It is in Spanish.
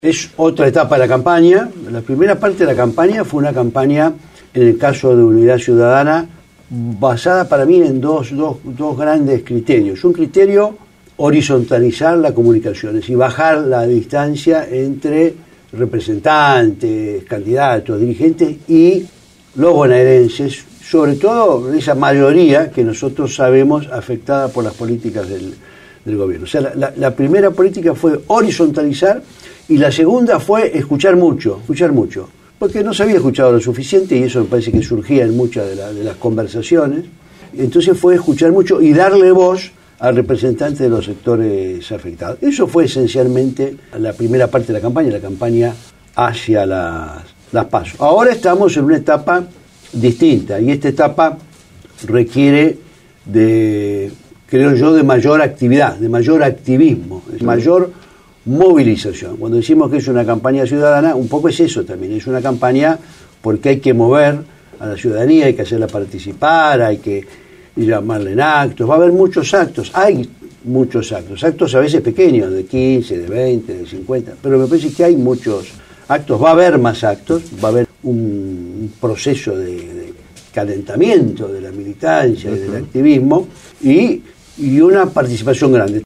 Es otra etapa de la campaña. La primera parte de la campaña fue una campaña, en el caso de Unidad Ciudadana, basada para mí en dos grandes criterios. Un criterio, horizontalizar la comunicación, es decir, bajar la distancia entre representantes, candidatos, dirigentes y los bonaerenses, sobre todo esa mayoría que nosotros sabemos afectada por las políticas del gobierno. O sea, la primera política fue horizontalizar y la segunda fue escuchar mucho, porque no se había escuchado lo suficiente y eso me parece que surgía en muchas de las conversaciones. Entonces fue escuchar mucho y darle voz al representante de los sectores afectados. Eso fue esencialmente la primera parte de la campaña hacia las PASO. Ahora estamos en una etapa distinta y esta etapa requiere creo yo, de mayor actividad, de mayor activismo, de mayor movilización. Cuando decimos que es una campaña ciudadana, un poco es eso también, es una campaña porque hay que mover a la ciudadanía, hay que hacerla participar, hay que llamarle en actos, va a haber muchos actos, hay muchos actos a veces pequeños, de 15, de 20, de 50, pero me parece que hay muchos actos, va a haber más actos, va a haber un proceso de calentamiento de la militancia y del activismo y una participación grande.